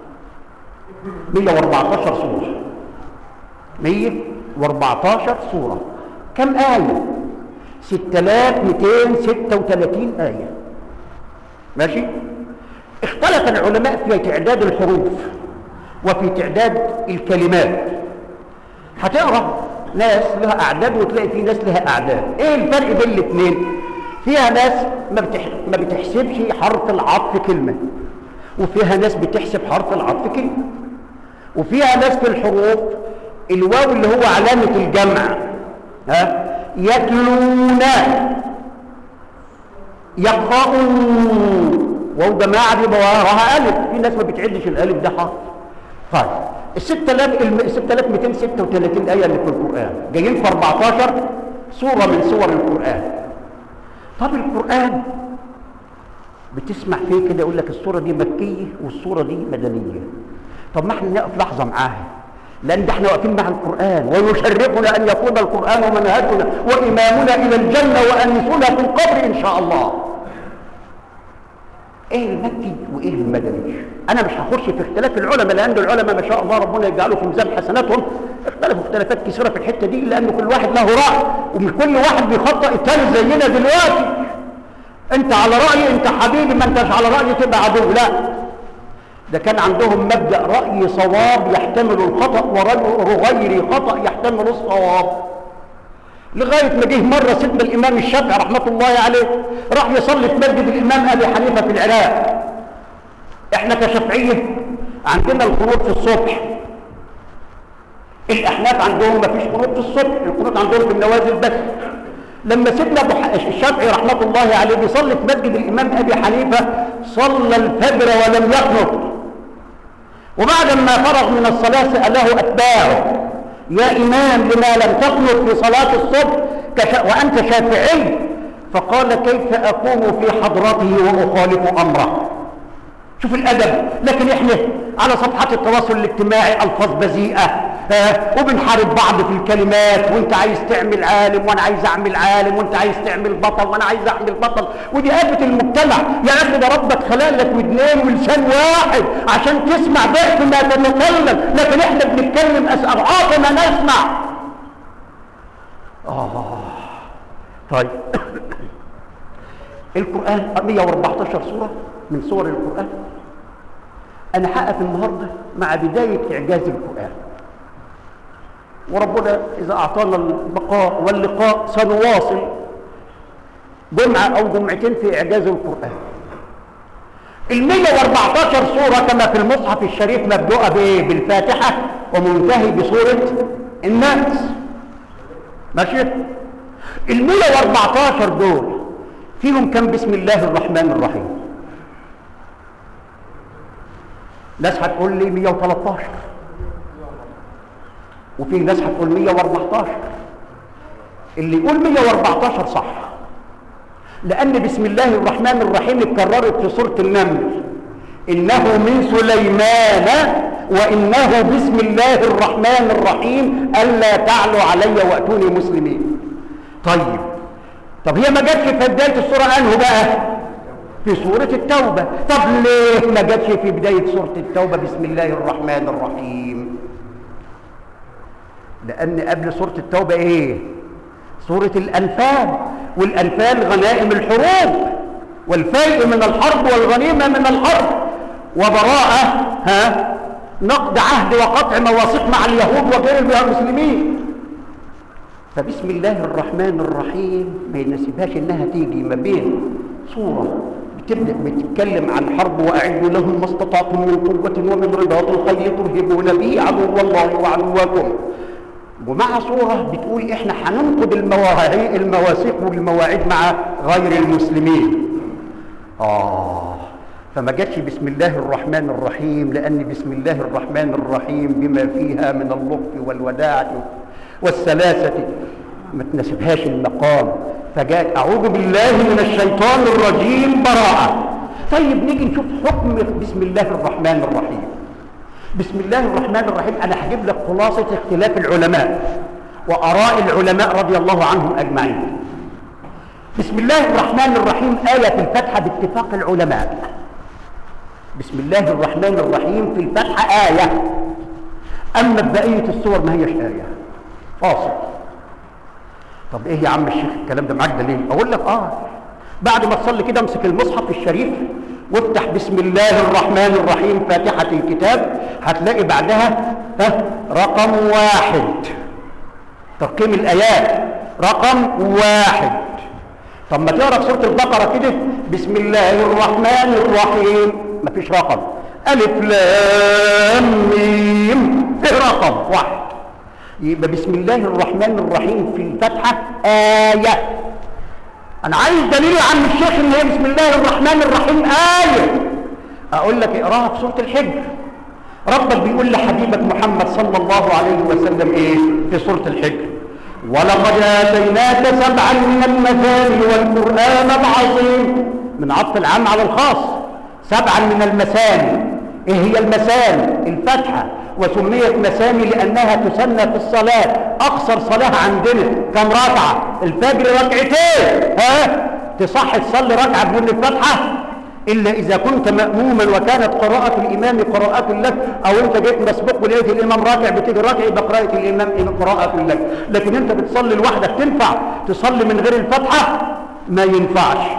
114 سورة. 114 سورة. كم آية؟ 6236 آية. ماشي؟ اختلف العلماء في تعداد الحروف وفي تعداد الكلمات. هتقرأ ناس لها أعداد وتلاقي في ناس لها أعداد. إيه الفرق بين الاثنين؟ فيها ناس ما بتحسبش حرف العطف كلمة، وفيها ناس بتحسب حرف العطف كلمة، وفيها ناس في الحروف الواو اللي هو علامة الجمع، يتلون، يقرؤون، واو جماعة بيبقى وراها ألف. في ناس ما بتعدش الألف ده حرف. طيب ال 6236 آية اللي في القرآن جايين في 14 سورة من سور القرآن. طب القرآن بتسمع فيه كده يقول لك السورة دي مكية والسورة دي مدنية. طب ما احنا نقف لحظة معاها، لأن ده احنا واقفين مع القرآن، ويشرفنا أن يكون القرآن منهجنا وإمامنا إلى الجنة وأنسنا في القبر إن شاء الله. ايه المكي وايه المدني؟ انا مش هخش في اختلاف العلماء، لان العلماء ما شاء الله ربنا يجعله في ميزان حسناتهم اختلفوا اختلافات كثيره في الحته دي، لان كل واحد له راي، ومش كل واحد بيخطئ الثاني زينا دلوقتي. انت على رايي انت حبيبي، ما انتش على رايي تبقى عدو. لا، ده كان عندهم مبدا راي صواب يحتمل الخطا، وراي غير خطا يحتمل الصواب. لغايه ما جه مره سيدنا الامام الشافعي رحمه الله عليه راح يصلي في مسجد الامام ابي حنيفه في العراق. احنا كشافعيه عندنا القنوت في الصبح، الاحناف عندهم ما فيش قنوت في الصبح، القنوت عندهم في النوازل بس. لما سيدنا الشافعي رحمه الله عليه بيصلي في مسجد الامام ابي حنيفه صلى الفجر ولم يقنط، وبعد ما فرغ من الصلاه ساله اتباعه: يا امام لما لم تقنط في صلاه الصبح وانت شافعي؟ فقال: كيف اكون في حضرته واخالف امره؟ شوف الادب. لكن احنا على صفحات التواصل الاجتماعي الفاظ بذيئه، وبنحارب بعض في الكلمات، وانت عايز تعمل عالم وانا عايز اعمل عالم، وانت عايز تعمل بطل وانا عايز اعمل بطل، ودي آفة المجتمع. يا اخي ده ربك خلق لك ودنين ولسان واحد عشان تسمع ضعف ما تتكلم، لكن احنا بنتكلم اضعاف ما نسمع. طيب القرآن 114 سورة من سور القرآن. أنا هقف النهاردة مع بداية إعجاز القرآن، وربنا إذا أعطانا البقاء واللقاء سنواصل جمعة أو جمعتين في إعجاز القرآن. 114 سورة كما في المصحف الشريف مبدوءة بالفاتحة ومنتهي بسورة الناس. ماشي؟ 114 دول فيهم كم بسم الله الرحمن الرحيم؟ ناس هتقول لي 113، وفي ناس هتقول 114. اللي يقول 114 صح، لأن بسم الله الرحمن الرحيم اتكررت في سورة النمل: إنه من سليمان وإنه بسم الله الرحمن الرحيم ألا تعلوا علي وأتوني مسلمين. طب هي ما جاتش في بداية السورة أنه بقى في سورة التوبة. طب ليه ما جاتش في بداية سورة التوبة بسم الله الرحمن الرحيم؟ لأن قبل سورة التوبة إيه؟ سورة الأنفال، والأنفال غنائم الحروب والفيء من الحرب والغنيمة من الحرب، وبراءة نقض عهد وقطع مواثيق مع اليهود وغير المسلمين. فبسم الله الرحمن الرحيم ما يناسبهاش انها تيجي ما بين صورة بتبدأ بتتكلم عن حرب وأعدوا لهم ما استطعتم من قوة ومن رباط الخيل ترهبون به عدو الله وعدوكم، ومع صورة بتقول احنا هننقض المواثيق والمواعيد مع غير المسلمين. فما جاتش بسم الله الرحمن الرحيم لأن بسم الله الرحمن الرحيم بما فيها من اللطف والوداعة والسلاسة ما تناسبهاش المقام، فجاءت أعوذ بالله من الشيطان الرجيم براءة. طيب نيجي نشوف حكم بسم الله الرحمن الرحيم. بسم الله الرحمن الرحيم أنا هجيب لك خلاصة اختلاف العلماء وآراء العلماء رضي الله عنهم أجمعين. بسم الله الرحمن الرحيم آية في الفتحة باتفاق العلماء. بسم الله الرحمن الرحيم في الفتحة آية، أما بقية السور ما هيش آية، فاصل. طب إيه يا عم الشيخ الكلام ده معاك دليل؟ أقول لك بعد ما تصلي كده امسك المصحف الشريف وافتح بسم الله الرحمن الرحيم فاتحة الكتاب، هتلاقي بعدها رقم 1 ترقيم الآيات رقم 1. طب ما تقرا في سورة البقرة كده بسم الله الرحمن الرحيم مفيش رقم، ألف لام ميم رقم 1. يبقى بسم الله الرحمن الرحيم في الفتحة آية. أنا عايز دليل يا عم الشيخ إن هي بسم الله الرحمن الرحيم آية. أقول لك اقراها في سورة الحجر. ربك بيقول لحبيبك محمد صلى الله عليه وسلم إيه في سورة الحجر؟ ولقد آتيناك 7 من المثاني والقرآن العظيم، من عطف العام على الخاص. 7 من المثاني. إيه هي المثاني؟ الفتحة، وسميت مثاني لأنها تسنى في الصلاة. أقصر صلاة عندنا كم ركعة؟ الفجر ركعتين. تصح تصلي ركعة بدون الفتحة إلا إذا كنت مأموما وكانت قراءة الإمام قراءة لك، أو أنت جيت مسبوق ولقيت الإمام راكع بتيجي راكع يبقى قراءة الإمام قراءة لك. لكن أنت بتصلي لوحدك تنفع تصلي من غير الفتحة؟ ما ينفعش.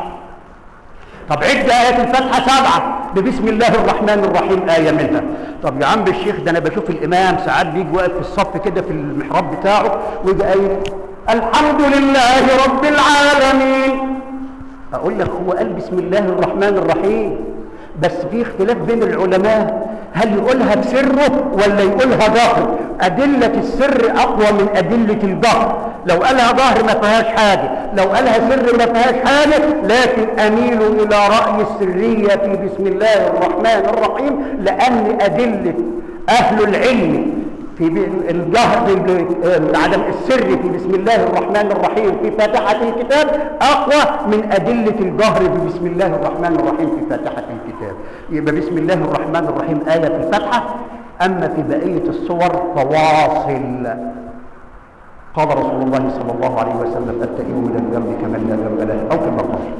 طب عد آيات الفتحة 7 ببسم الله الرحمن الرحيم آية منها. طب يا عم الشيخ ده أنا بشوف الإمام ساعات بيجي واقف في الصف كده في المحراب بتاعه ويجي قايل الحمد لله رب العالمين. أقول لك هو قال بسم الله الرحمن الرحيم، بس في اختلاف بين العلماء، هل يقولها بسره ولا يقولها جهر؟ أدلة السر أقوى من أدلة الجهر. لو قالها جهر ما فيهاش حاجة، لو قالها سر ما فيهاش حاجة، لكن أميل إلى رأي السرية في بسم الله الرحمن الرحيم، لأن أدلة أهل العلم في الجهر عدم السر في بسم الله الرحمن الرحيم في فاتحة الكتاب أقوى من أدلة الجهر ببسم الله الرحمن الرحيم في فاتحة الكتاب. يبقى بسم الله الرحمن الرحيم آية في الفاتحة، أما في بقية الصور فواصل. قال رسول الله صلى الله عليه وسلم: التائب من الذنب كمن لا ذنب له، أو كما قال.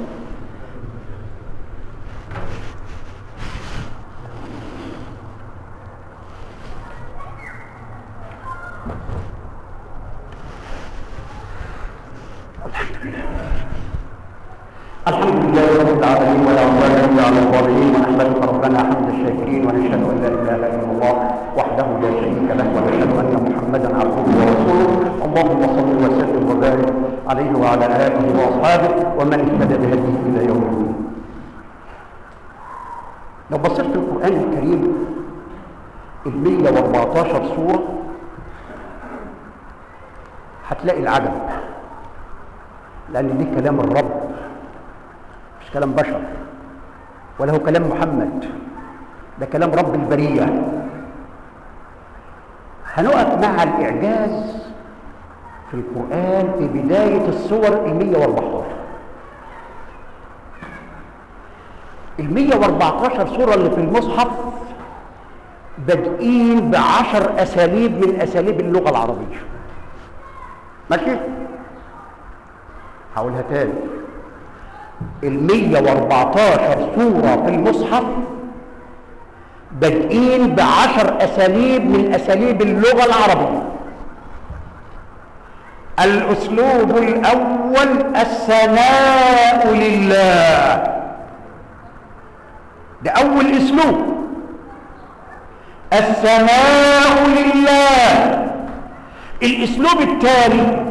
الحمد لله رب العالمين ولا عدوان الا على الظالمين، ونحمدك ربنا حمد الشاكرين، ونشهد ان لا اله الا الله وحده لا شريك له، ونشهد ان محمدا عبده ورسوله. اللهم صل وسلم وبارك عليه وعلى اله واصحابه ومن اهتدى بهديه الى يوم الدين. لو بصيت في القران الكريم 114 سوره هتلاقي العجب، لان دي كلام الرب مش كلام بشر ولا هو كلام محمد، ده كلام رب البرية. هنقف مع الإعجاز في القرآن في بداية السور 114. 114 سورة اللي في المصحف بادئين ب10 أساليب من أساليب اللغة العربية. ماشي؟ هقولها تاني. 114 سورة في المصحف بادئين ب10 أساليب من أساليب اللغة العربية. الأسلوب الأول الثناء لله، ده أول أسلوب، الثناء لله. الأسلوب الثاني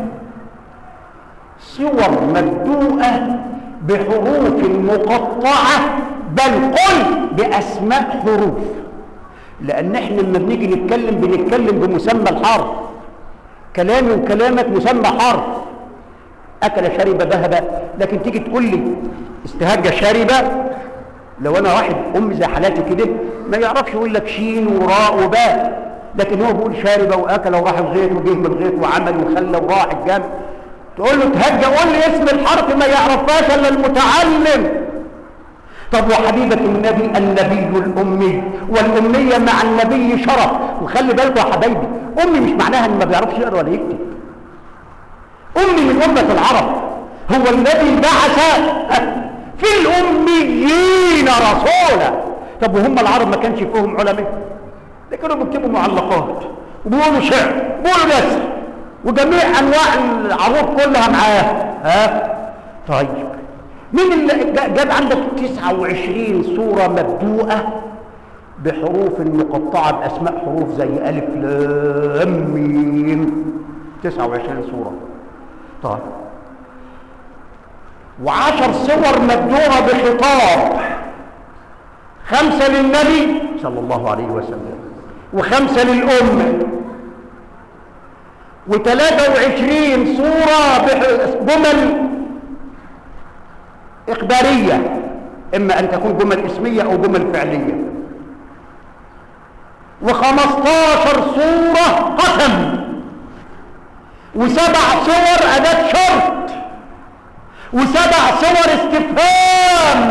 صور مبدوءة بحروف مقطعة، بل قل بأسماء حروف، لأن احنا لما بنيجي بنتكلم بمسمى الحرف. كلامي وكلامك مسمى حرف، أكل شرب ذهب، لكن تيجي تقول لي استهج شرب، لو أنا واحد أم زي حالاتي كده ما يعرفش يقول لك شين وراء وباء، لكن هو بيقول شارب وأكل وراح الغيط وجه من الغيط وعمل وخلى وراح الجامع، تقول له تهجى قول لي اسم الحرف ما يعرفهاش الا المتعلم. طب وحبيبة النبي الأمي، والأمية مع النبي شرف. وخلي بالكوا يا حبايبي، أمي مش معناها إن ما بيعرفش يقرأ ولا يكتب. أمي من أمة العرب، هو الذي بعث في الأميين رسولا. طب وهم العرب ما كانش فيهم علماء؟ ده كانوا بيكتبوا معلقات وبيقولوا شعر وبيقولوا نثر وجميع انواع العروض كلها معاه. طيب مين اللي جاب عندك 29 سوره مبدوءه بحروف مقطعه باسماء حروف زي الف لام ميم؟ 29 سوره. طيب و10 سور مبدوءه بخطاب، 5 للنبي صلى الله عليه وسلم و5 للأمة، و23 سورة بجمل إخبارية، إما أن تكون جمل اسمية أو جمل فعلية، و15 سورة قسم، و7 سور أداة شرط، و7 سور استفهام،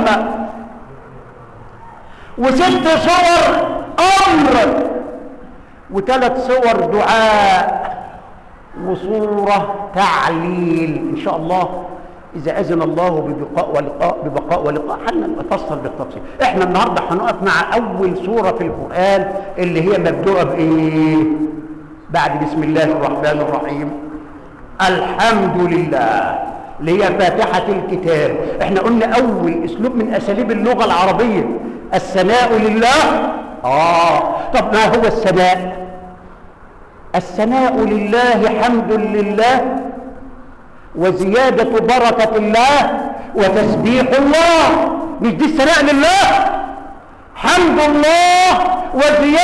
و6 سور أمر، و3 سور دعاء، وصورة تعليل. إن شاء الله إذا أذن الله ببقاء ولقاء هنفصل بالتفصيل. إحنا النهاردة هنقف مع أول سورة في القرآن اللي هي مبدوءة بإيه؟ بعد بسم الله الرحمن الرحيم الحمد لله، اللي هي فاتحة الكتاب. إحنا قلنا أول أسلوب من أساليب اللغة العربية الثناء لله. طب ما هو الثناء؟ الثناء لله حمد لله وزيادة بركة الله وتسبيح الله. مش دي الثناء لله؟ حمد الله وزيادة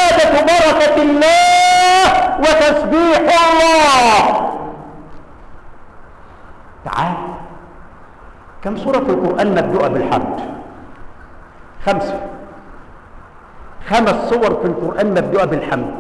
كم سورة في القرآن مبدوءة بالحمد؟ 5. 5 سور في القرآن مبدوءة بالحمد.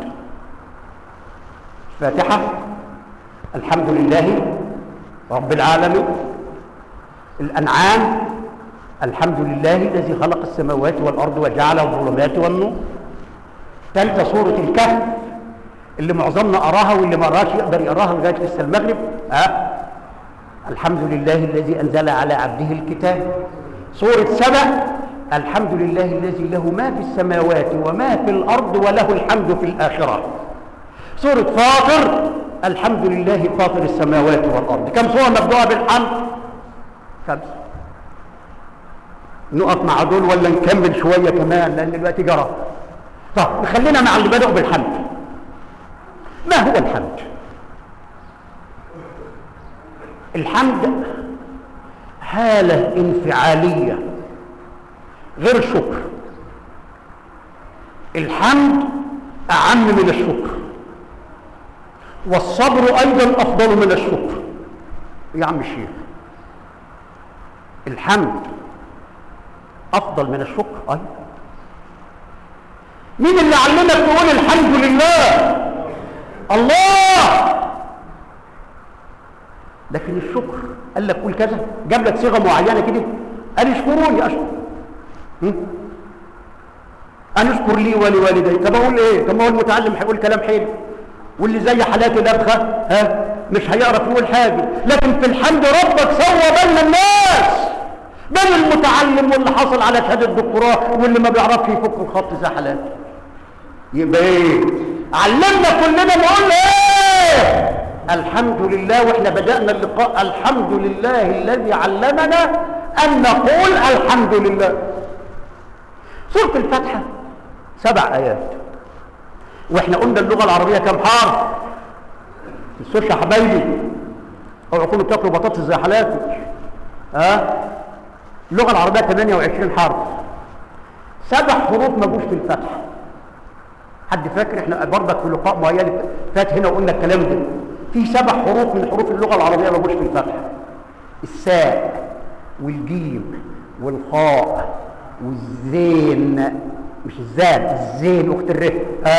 الفاتحة الحمد لله رب العالمين. الأنعام الحمد لله الذي خلق السماوات والأرض وجعل الظلمات والنور. 3 سورة الكهف اللي معظمنا قراها واللي ما قراش يقدر يقراها لغاية لسه المغرب. الحمد لله الذي أنزل على عبده الكتاب. سورة سبأ الحمد لله الذي له ما في السماوات وما في الأرض وله الحمد في الآخرة. سورة فاطر الحمد لله فاطر السماوات والأرض. كم سورة مبدوءة بالحمد؟ 5. نقف مع دول ولا نكمل شوية كمان لأن الوقت جرى؟ طب خلينا مع اللي بدأوا بالحمد. ما هو الحمد؟ الحمد حالة انفعالية غير الشكر. الحمد أعم من الشكر، والصبر أيضا أفضل من الشكر. يا عم الشيخ الحمد أفضل من الشكر؟ أيضا. مين اللي علمك تقول الحمد لله؟ الله. لكن الشكر قال لك قول كذا، جاب لك صيغه معينه كده، قال اشكروني اشكر. انا اشكر لي ولوالدي. طب اقول ايه؟ طب ما هو المتعلم هيقول كلام حلو، واللي زي حالاتي الابخه مش هيعرف يقول حاجه. لكن في الحمد ربك سوى بين الناس، بين المتعلم واللي حصل على شهاده دكتوراه واللي ما بيعرفش يفك الخط زي حالاتي. يبقى ايه؟ علمنا كلنا نقول ايه؟ الحمد لله. واحنا بدأنا اللقاء الحمد لله الذي علمنا أن نقول الحمد لله. سورة الفاتحة 7 آيات، واحنا قلنا اللغة العربية كم حرف؟ السوش يا حبايبي، اوعوا تكونوا بتاكلوا بطاطس زي حالاتي. اللغة العربية 28 حرف، 7 حروف ما جوش في الفاتحة. حد فاكر؟ احنا برضك في لقاء معين فات هنا وقلنا الكلام ده. في 7 حروف من حروف اللغة العربية ما جوش في الفاتحة: الساء والجيم والخاء والزين، مش الزال، الزين اخت الر،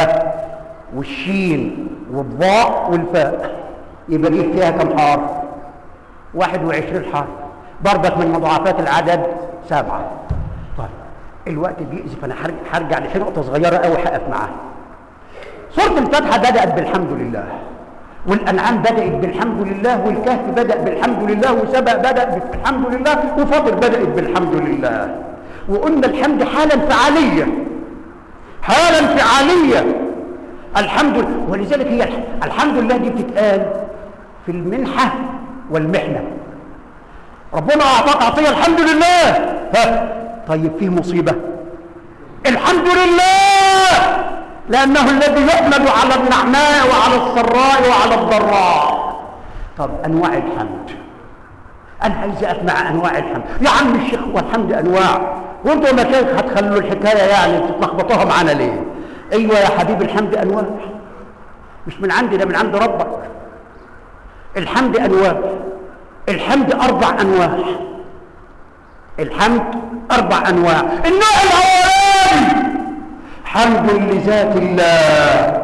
والشين والضاء والفاء. يبقى دي فيها كم حرف؟ 21 حرف، برضك من مضاعفات العدد 7. طيب الوقت بيأذف، انا هرجع لنقطة صغيرة قوي هقف معاها. سورة الفاتحة بدأت بالحمد لله، والأنعام بدأت بالحمد لله، والكهف بدأ بالحمد لله، وسبأ بدأ بالحمد لله، وفاطر بدأت بالحمد لله. وقلنا الحمد حالة انفعالية، حالة انفعالية. الحمد لله، ولذلك هي الحمد لله دي بتتقال في المنحة والمحنة. ربنا أعطاك عطية الحمد لله، طيب فيه مصيبة الحمد لله، لأنه الذي يحمد على النعماء وعلى السراء وعلى الضراء. طب أنواع الحمد، أنا عايز أقف مع أنواع الحمد. يا عم الشيخ والحمد أنواع، وأنتوا مشايخ هتخلوا الحكاية يعني تتلخبطوها معانا ليه؟ أيوة يا حبيبي الحمد أنواع، مش من عندي، ده من عند ربك. الحمد أنواع، الحمد 4 أنواع. الحمد 4 أنواع. النوع الأولاني حمد لذات الله،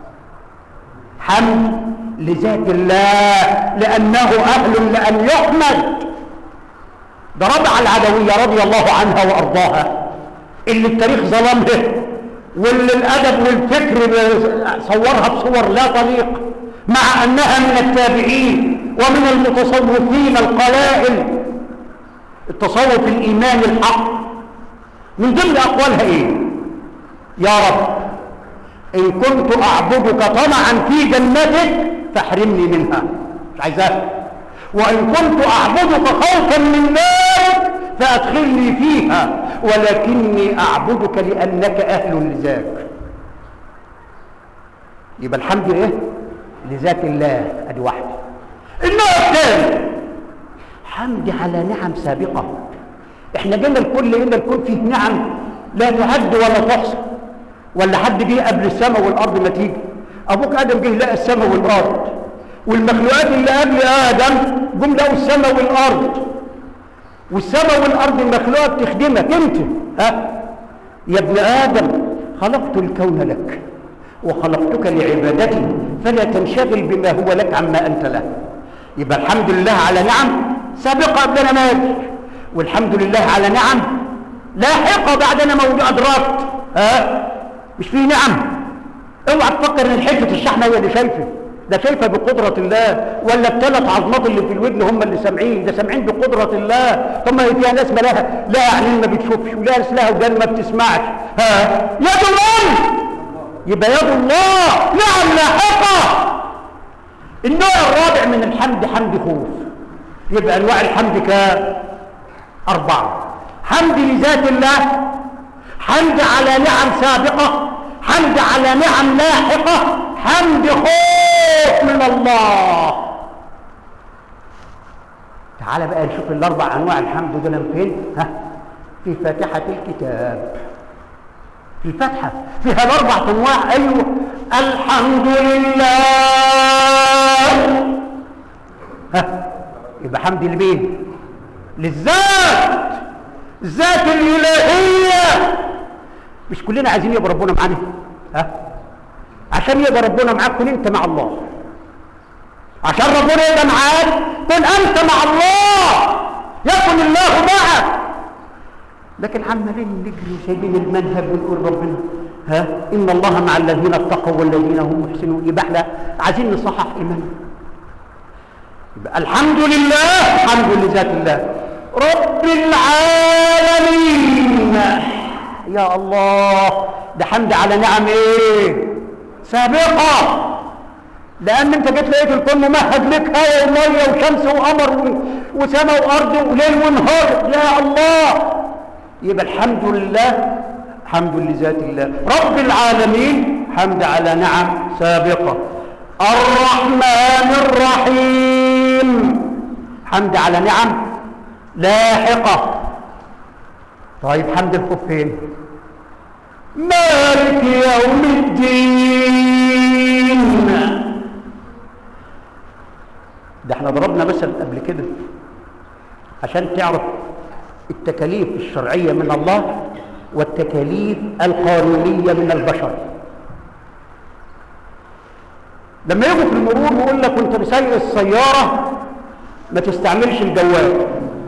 حمد لذات الله لأنه أهل لأن يحمد. ده ربع العدوية رضي الله عنها وأرضاها، اللي التاريخ ظلمها واللي الأدب والفكر صورها بصور لا تليق، مع أنها من التابعين ومن المتصوفين القلائل، التصوف الإيماني الحق. من ضمن أقوالها إيه؟ يا رب إن كنت أعبدك طمعا في جنتك فاحرمني منها، مش عايزاها. وإن كنت أعبدك خوفا من نارك فأدخلني فيها، ولكني أعبدك لأنك أهل لذاك. يبقى الحمد لله لذات الله، أدي واحدة. النوع الثاني حمد على نعم سابقة. احنا جينا الكل فيه نعم لا تعد ولا تحصى، ولا حد جه قبل السماء والارض ما تيجي. ابوك ادم جه لقى السماء والارض، والمخلوقات اللي قبل ادم جم لقوا السماء والارض. والسماء والارض المخلوقه بتخدمك انت. يا ابن ادم خلقت الكون لك وخلقتك لعبادتي فلا تنشغل بما هو لك عما انت له. يبقى الحمد لله على نعم سابقه قبلنا ما يجي، والحمد لله على نعم لاحقه بعدنا موجود ادراك. مش في نعم. اوعى تفكر ان حته الشحنه هي اللي شايفه، ده شايفه بقدره الله، ولا الثلاث عظمات اللي في الودن هم اللي سامعين، ده سامعين بقدره الله. ثم فيها ناس مالها لا عينين ما بتشوفش، ولا ناس لها ودان ما بتسمعش. يد الله، يبقى يد الله نعم لاحقه. النوع الرابع من الحمد حمد خوف. يبقى انواع الحمد كأربعة: حمد لذات الله، حمد على نعم سابقه، حمد على نعم لاحقه، حمد خوف من الله. تعال بقى نشوف الاربع انواع الحمد دول فين. في فاتحه الكتاب، في الفاتحه فيها الاربع انواع. ايوه، الحمد لله. يبقى حمد لمين؟ للذات، الذات الالهيه. مش كلنا عايزين يبقى ربنا معانا؟ عشان يبقى ربنا معاك كن انت مع الله. عشان ربنا يبقى معاك كن انت مع الله، يكن الله معك. لكن عمالين نجري سايبين المنهج ونقول ربنا ان الله مع الذين اتقوا والذين هم محسنون. يبقى احنا عايزين نصحح ايماننا. يبقى الحمد لله حمد لذات الله رب العالمين. يا الله، ده حمد على نعم ايه؟ سابقه. لان انت جيت لقيت الكون ممهد لك، هواء وميه وشمس وقمر وسماء وارض وليل ونهار. يا الله، يبقى الحمد لله حمد لذات الله رب العالمين، حمد على نعم سابقه. الرحمن الرحيم، حمد على نعم لاحقه. طيب حمد الخوف فين؟ مالك يوم الدين. ده احنا ضربنا مثل قبل كده عشان تعرف التكاليف الشرعية من الله والتكاليف القانونية من البشر. لما يجوا في المرور ويقول لك وانت بسايق السيارة ما تستعملش الجوال،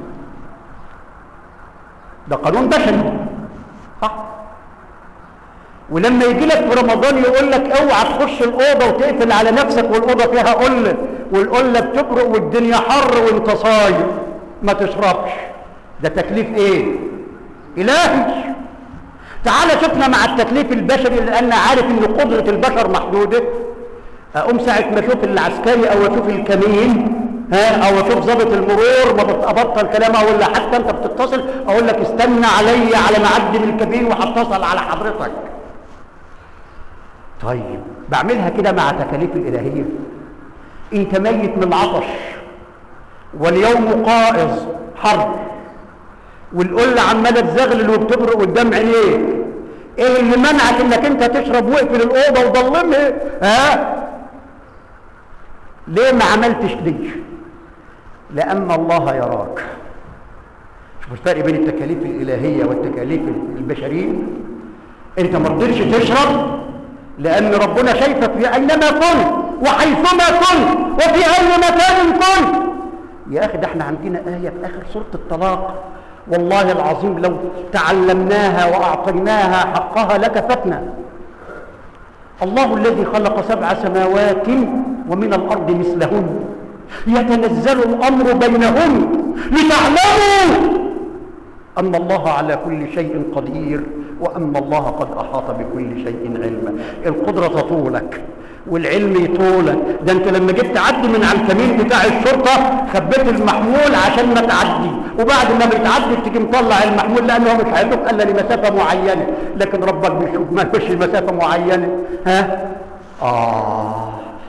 ده قانون بشري صح؟ ولما يجي لك في رمضان يقول لك اوعى تخش الاوضه وتقفل على نفسك والاوضه فيها قله، والقله بتبرق والدنيا حر وانت صايم، ما تشربش. ده تكليف ايه؟ الهي. تعال شفنا مع التكليف البشري، لان عارف ان قدره البشر محدوده. اقوم ساعه ما اشوف العسكري او اشوف الكمين او اشوف ضابط المرور ما ببطل كلام، اقول له حتى انت بتتصل اقول لك استنى عليا على ما اعدي من الكمين وهتصل على حضرتك. طيب بعملها كده مع تكاليف الالهيه. انت ميت من العطش واليوم قائظ حر والقله عماله تزغلل وبتبرق قدام عينيك، ايه اللي منعك انك انت تشرب واقفل الاوضه وضلمها؟ ليه ما عملتش دي؟ لان الله يراك. شوف الفرق بين التكاليف الالهيه والتكاليف البشريه. انت ما رضيتش تشرب لان ربنا شايفك في اينما كنت وحيثما كنت وفي اي مكان كنت. يا اخي ده احنا عندنا ايه في اخر سوره الطلاق، والله العظيم لو تعلمناها واعطيناها حقها لكفتنا. الله الذي خلق 7 سماوات ومن الارض مثلهن يتنزل الامر بينهن لتعلموا ان الله على كل شيء قدير وان الله قد احاط بكل شيء علما. القدره تطولك والعلم يطولك. ده انت لما جيت تعدي من على الكمين بتاع الشرطه خبيت المحمول عشان ما تعدي، وبعد ما بتعدي بتيجي مطلع المحمول لانه مش هيدوك الا لمسافه معينه، لكن ربك بيشوف ما فيش مسافه معينه.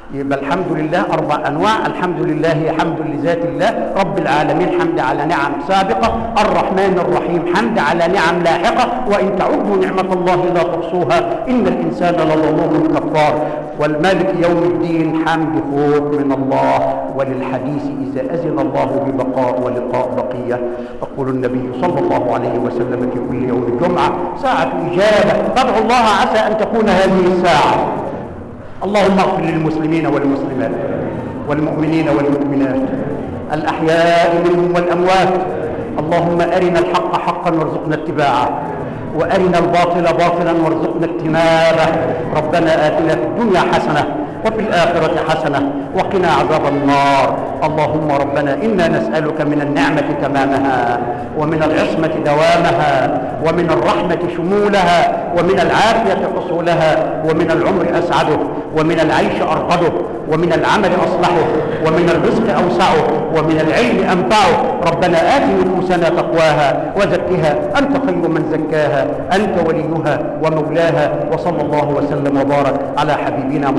يبقى الحمد لله 4 أنواع. الحمد لله حمد لذات الله رب العالمين، حمد على نعم سابقة. الرحمن الرحيم حمد على نعم لاحقة. وإن تعدوا نعمة الله لا تحصوها إن الإنسان لظلوم كفار. والمالك يوم الدين حمد خوف من الله. وللحديث إذا أذن الله ببقاء ولقاء بقية. يقول النبي صلى الله عليه وسلم في كل يوم الجمعة ساعة إجابة، فادعوا الله عسى أن تكون هذه الساعة. اللهم اغفر للمسلمين والمسلمات والمؤمنين والمؤمنات الأحياء منهم والأموات. اللهم أرنا الحق حقا وارزقنا اتباعه، وأرنا الباطل باطلا وارزقنا اجتنابه. ربنا آتنا في الدنيا حسنة وفي الآخرة حسنة وقنا عذاب النار. اللهم ربنا إنا نسألك من النعمة تمامها، ومن العصمة دوامها، ومن الرحمة شمولها، ومن العافية حصولها، ومن العمر أسعده، ومن العيش أرقده، ومن العمل أصلحه، ومن الرزق أوسعه، ومن العلم أنفعه. ربنا آت نفوسنا تقواها وزكها أنت خير من زكاها، أنت وليها ومولاها. وصلى الله وسلم وبارك على حبيبنا